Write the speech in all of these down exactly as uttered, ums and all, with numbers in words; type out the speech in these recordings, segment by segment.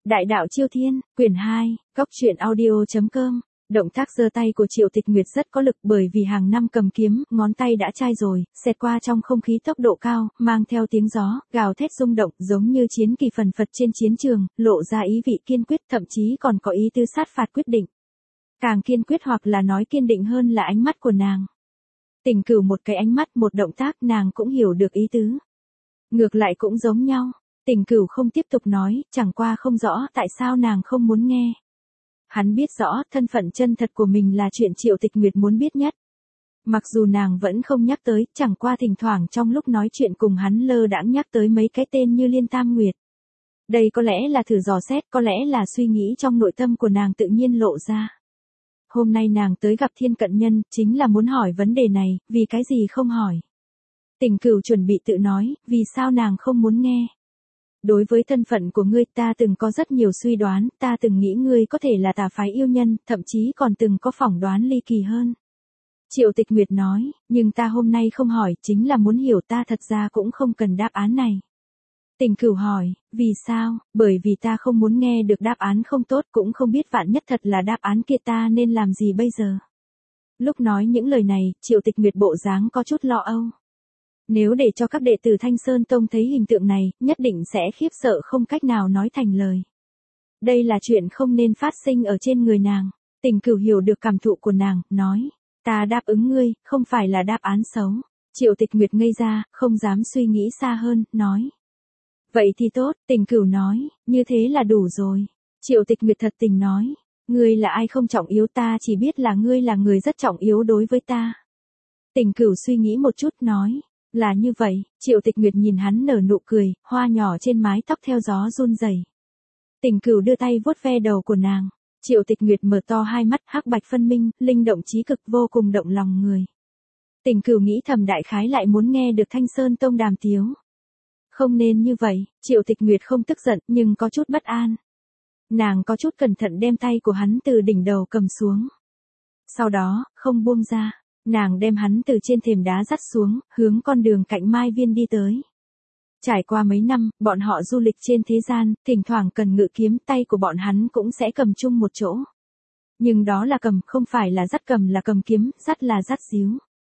Đại đạo Chiêu Thiên, quyển hai, góc truyện audio chấm com. Động tác giơ tay của Triệu Tịch Nguyệt rất có lực bởi vì hàng năm cầm kiếm, ngón tay đã chai rồi, xẹt qua trong không khí tốc độ cao, mang theo tiếng gió, gào thét rung động, giống như chiến kỳ phần phật trên chiến trường, lộ ra ý vị kiên quyết, thậm chí còn có ý tư sát phạt quyết định. Càng kiên quyết hoặc là nói kiên định hơn là ánh mắt của nàng. Tình Cửu một cái ánh mắt, một động tác, nàng cũng hiểu được ý tứ. Ngược lại cũng giống nhau. Tình Cửu không tiếp tục nói, chẳng qua không rõ tại sao nàng không muốn nghe. Hắn biết rõ, thân phận chân thật của mình là chuyện Triệu Tịch Nguyệt muốn biết nhất. Mặc dù nàng vẫn không nhắc tới, chẳng qua thỉnh thoảng trong lúc nói chuyện cùng hắn lơ đãng nhắc tới mấy cái tên như Liên Tam Nguyệt. Đây có lẽ là thử dò xét, có lẽ là suy nghĩ trong nội tâm của nàng tự nhiên lộ ra. Hôm nay nàng tới gặp Thiên Cận Nhân, chính là muốn hỏi vấn đề này, vì cái gì không hỏi. Tình Cửu chuẩn bị tự nói, vì sao nàng không muốn nghe. Đối với thân phận của ngươi ta từng có rất nhiều suy đoán, ta từng nghĩ ngươi có thể là tà phái yêu nhân, thậm chí còn từng có phỏng đoán ly kỳ hơn. Triệu Tịch Nguyệt nói, nhưng ta hôm nay không hỏi, chính là muốn hiểu ta thật ra cũng không cần đáp án này. Tình Cửu hỏi, vì sao, bởi vì ta không muốn nghe được đáp án không tốt, cũng không biết vạn nhất thật là đáp án kia ta nên làm gì bây giờ. Lúc nói những lời này, Triệu Tịch Nguyệt bộ dáng có chút lo âu. Nếu để cho các đệ tử Thanh Sơn Tông thấy hình tượng này, nhất định sẽ khiếp sợ không cách nào nói thành lời. Đây là chuyện không nên phát sinh ở trên người nàng. Tình Cửu hiểu được cảm thụ của nàng, nói, ta đáp ứng ngươi, không phải là đáp án xấu. Triệu Tịch Nguyệt ngây ra, không dám suy nghĩ xa hơn, nói. Vậy thì tốt, Tình Cửu nói, như thế là đủ rồi. Triệu Tịch Nguyệt thật tình nói, ngươi là ai không trọng yếu, ta chỉ biết là ngươi là người rất trọng yếu đối với ta. Tình Cửu suy nghĩ một chút, nói. Là như vậy, Triệu Tịch Nguyệt nhìn hắn nở nụ cười, hoa nhỏ trên mái tóc theo gió run rẩy. Tình Cửu đưa tay vuốt ve đầu của nàng. Triệu Tịch Nguyệt mở to hai mắt, hắc bạch phân minh, linh động trí cực, vô cùng động lòng người. Tình Cửu nghĩ thầm đại khái lại muốn nghe được Thanh Sơn Tông đàm tiếu. Không nên như vậy, Triệu Tịch Nguyệt không tức giận, nhưng có chút bất an. Nàng có chút cẩn thận đem tay của hắn từ đỉnh đầu cầm xuống. Sau đó, không buông ra. Nàng đem hắn từ trên thềm đá dắt xuống, hướng con đường cạnh Mai Viên đi tới. Trải qua mấy năm, bọn họ du lịch trên thế gian, thỉnh thoảng cần ngự kiếm, tay của bọn hắn cũng sẽ cầm chung một chỗ. Nhưng đó là cầm, không phải là dắt, cầm là cầm kiếm, dắt là dắt díu.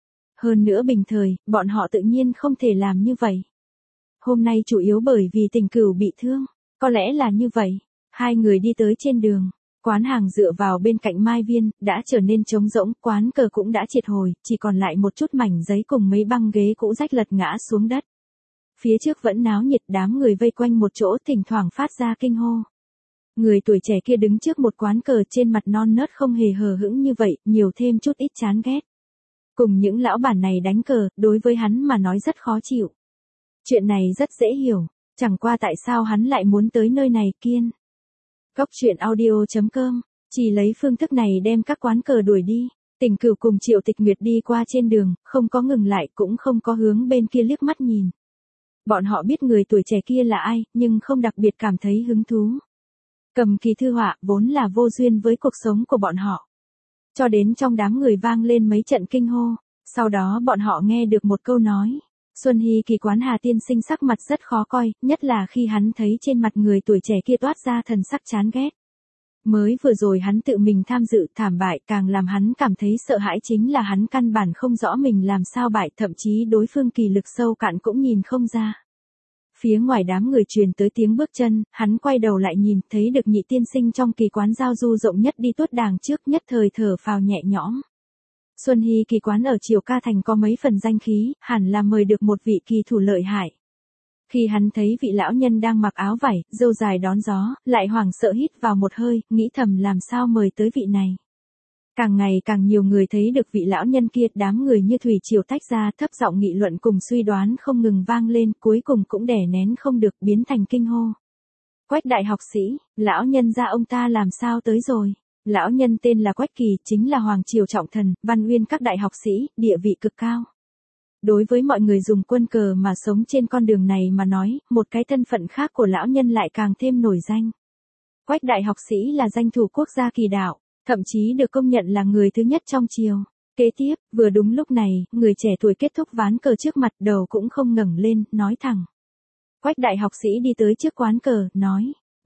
Hơn nữa bình thời, bọn họ tự nhiên không thể làm như vậy. Hôm nay chủ yếu bởi vì Tình Cửu bị thương, có lẽ là như vậy. Hai người đi tới trên đường. Quán hàng dựa vào bên cạnh Mai Viên, đã trở nên trống rỗng, quán cờ cũng đã triệt hồi, chỉ còn lại một chút mảnh giấy cùng mấy băng ghế cũ rách lật ngã xuống đất. Phía trước vẫn náo nhiệt, đám người vây quanh một chỗ, thỉnh thoảng phát ra kinh hô. Người tuổi trẻ kia đứng trước một quán cờ, trên mặt non nớt không hề hờ hững như vậy, nhiều thêm chút ít chán ghét. Cùng những lão bản này đánh cờ, đối với hắn mà nói rất khó chịu. Chuyện này rất dễ hiểu, chẳng qua tại sao hắn lại muốn tới nơi này kiên. Góc truyện audio chấm com, chỉ lấy phương thức này đem các quán cờ đuổi đi. Tình Cửu cùng Triệu Tịch Nguyệt đi qua trên đường, không có ngừng lại, cũng không có hướng bên kia liếc mắt nhìn. Bọn họ biết người tuổi trẻ kia là ai, nhưng không đặc biệt cảm thấy hứng thú. Cầm kỳ thư họa vốn là vô duyên với cuộc sống của bọn họ. Cho đến trong đám người vang lên mấy trận kinh hô, sau đó bọn họ nghe được một câu nói. Xuân Hy Kỳ quán Hà tiên sinh sắc mặt rất khó coi, nhất là khi hắn thấy trên mặt người tuổi trẻ kia toát ra thần sắc chán ghét. Mới vừa rồi hắn tự mình tham dự thảm bại, càng làm hắn cảm thấy sợ hãi chính là hắn căn bản không rõ mình làm sao bại, thậm chí đối phương kỳ lực sâu cạn cũng nhìn không ra. Phía ngoài đám người truyền tới tiếng bước chân, hắn quay đầu lại nhìn, thấy được Nhị tiên sinh trong kỳ quán giao du rộng nhất đi tuốt đàng trước, nhất thời thở phào nhẹ nhõm. Xuân Hy Kỳ quán ở Triều Ca Thành có mấy phần danh khí, hẳn là mời được một vị kỳ thủ lợi hại. Khi hắn thấy vị lão nhân đang mặc áo vải, râu dài đón gió, lại hoảng sợ hít vào một hơi, nghĩ thầm làm sao mời tới vị này. Càng ngày càng nhiều người thấy được vị lão nhân kia, đám người như thủy triều tách ra, thấp giọng nghị luận cùng suy đoán không ngừng vang lên, cuối cùng cũng đè nén không được, biến thành kinh hô. Quách đại học sĩ, lão nhân gia ông ta làm sao tới rồi? Lão nhân tên là Quách Kỳ, chính là Hoàng Triều trọng thần, Văn Uyên các đại học sĩ, địa vị cực cao. Đối với mọi người dùng quân cờ mà sống trên con đường này mà nói, một cái thân phận khác của lão nhân lại càng thêm nổi danh. Quách đại học sĩ là danh thủ quốc gia kỳ đạo, thậm chí được công nhận là người thứ nhất trong triều. Kế tiếp, vừa đúng lúc này, người trẻ tuổi kết thúc ván cờ trước mặt, đầu cũng không ngẩng lên, nói thẳng. Quách đại học sĩ đi tới trước quán cờ, nói,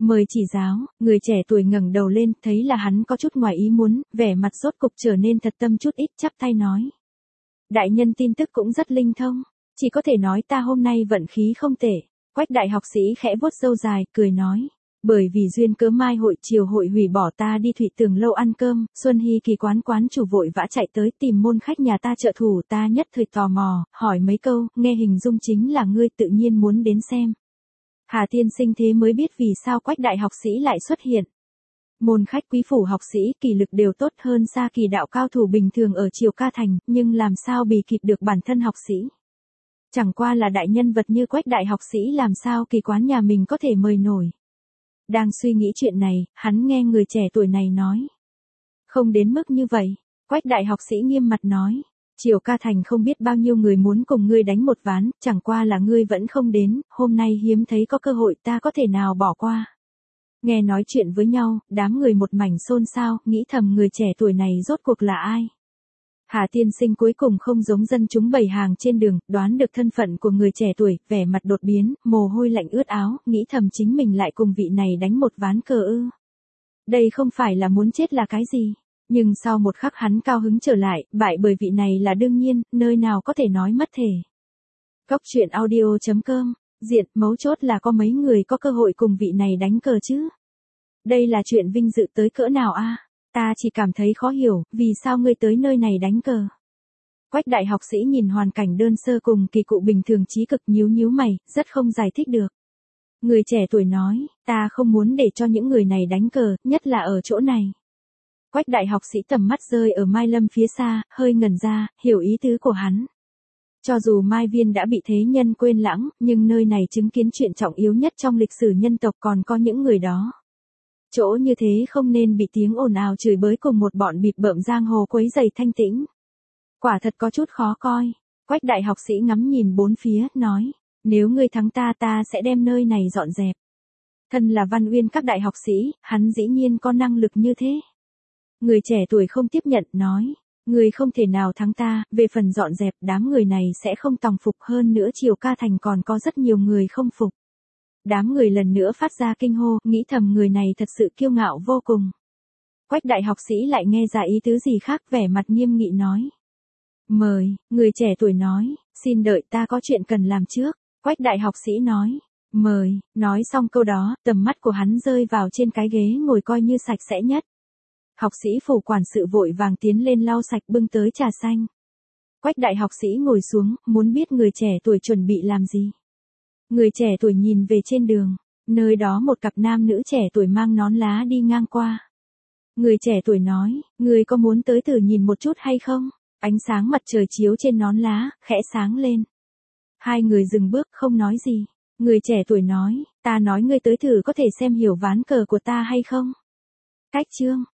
Mời chỉ giáo, người trẻ tuổi ngẩng đầu lên, thấy là hắn có chút ngoài ý muốn, vẻ mặt rốt cục trở nên thật tâm chút ít, chắp tay nói. Đại nhân tin tức cũng rất linh thông, chỉ có thể nói ta hôm nay vận khí không tệ. Quách đại học sĩ khẽ vuốt râu dài, cười nói. Bởi vì duyên cớ mai hội chiều hội hủy bỏ ta đi Thủy Tường lâu ăn cơm, Xuân Hy Kỳ quán quán chủ vội vã chạy tới tìm môn khách nhà ta trợ thủ, ta nhất thời tò mò, hỏi mấy câu, nghe hình dung chính là ngươi, tự nhiên muốn đến xem. Hà tiên sinh thế mới biết vì sao Quách đại học sĩ lại xuất hiện. Môn khách quý phủ học sĩ kỳ lực đều tốt hơn xa kỳ đạo cao thủ bình thường ở Triều Ca Thành, nhưng làm sao bì kịp được bản thân học sĩ. Chẳng qua là đại nhân vật như Quách đại học sĩ làm sao kỳ quán nhà mình có thể mời nổi. Đang suy nghĩ chuyện này, hắn nghe người trẻ tuổi này nói. Không đến mức như vậy, Quách đại học sĩ nghiêm mặt nói. Triều Ca Thành không biết bao nhiêu người muốn cùng ngươi đánh một ván, chẳng qua là ngươi vẫn không đến, hôm nay hiếm thấy có cơ hội ta có thể nào bỏ qua. Nghe nói chuyện với nhau, đám người một mảnh xôn xao, nghĩ thầm người trẻ tuổi này rốt cuộc là ai. Hà tiên sinh cuối cùng không giống dân chúng bày hàng trên đường, đoán được thân phận của người trẻ tuổi, vẻ mặt đột biến, mồ hôi lạnh ướt áo, nghĩ thầm chính mình lại cùng vị này đánh một ván cờ ư. Đây không phải là muốn chết là cái gì. Nhưng sau một khắc hắn cao hứng trở lại, bại bởi vị này là đương nhiên, nơi nào có thể nói mất thể. Cốc truyện audio chấm com, diện, mấu chốt là có mấy người có cơ hội cùng vị này đánh cờ chứ. Đây là chuyện vinh dự tới cỡ nào a? Ta chỉ cảm thấy khó hiểu, vì sao ngươi tới nơi này đánh cờ. Quách đại học sĩ nhìn hoàn cảnh đơn sơ cùng kỳ cụ bình thường trí cực nhíu nhíu mày, rất không giải thích được. Người trẻ tuổi nói, ta không muốn để cho những người này đánh cờ, nhất là ở chỗ này. Quách đại học sĩ tầm mắt rơi ở Mai Lâm phía xa, hơi ngẩn ra, hiểu ý tứ của hắn. Cho dù Mai Viên đã bị thế nhân quên lãng, nhưng nơi này chứng kiến chuyện trọng yếu nhất trong lịch sử nhân tộc còn có những người đó. Chỗ như thế không nên bị tiếng ồn ào chửi bới cùng một bọn bịp bợm giang hồ quấy rầy thanh tĩnh. Quả thật có chút khó coi. Quách đại học sĩ ngắm nhìn bốn phía, nói, nếu ngươi thắng ta ta sẽ đem nơi này dọn dẹp. Thân là Văn Uyên các đại học sĩ, hắn dĩ nhiên có năng lực như thế. Người trẻ tuổi không tiếp nhận, nói, người không thể nào thắng ta, về phần dọn dẹp đám người này sẽ không tòng phục, hơn nữa Triều Ca Thành còn có rất nhiều người không phục. Đám người lần nữa phát ra kinh hô, nghĩ thầm người này thật sự kiêu ngạo vô cùng. Quách đại học sĩ lại nghe ra ý tứ gì khác, vẻ mặt nghiêm nghị nói. Mời, người trẻ tuổi nói, xin đợi ta có chuyện cần làm trước. Quách đại học sĩ nói, mời, nói xong câu đó, tầm mắt của hắn rơi vào trên cái ghế ngồi coi như sạch sẽ nhất. Học sĩ phủ quản sự vội vàng tiến lên lau sạch bưng tới trà xanh. Quách đại học sĩ ngồi xuống, muốn biết người trẻ tuổi chuẩn bị làm gì. Người trẻ tuổi nhìn về trên đường, nơi đó một cặp nam nữ trẻ tuổi mang nón lá đi ngang qua. Người trẻ tuổi nói, người có muốn tới thử nhìn một chút hay không? Ánh sáng mặt trời chiếu trên nón lá, khẽ sáng lên. Hai người dừng bước không nói gì. Người trẻ tuổi nói, ta nói ngươi tới thử có thể xem hiểu ván cờ của ta hay không? Cách chương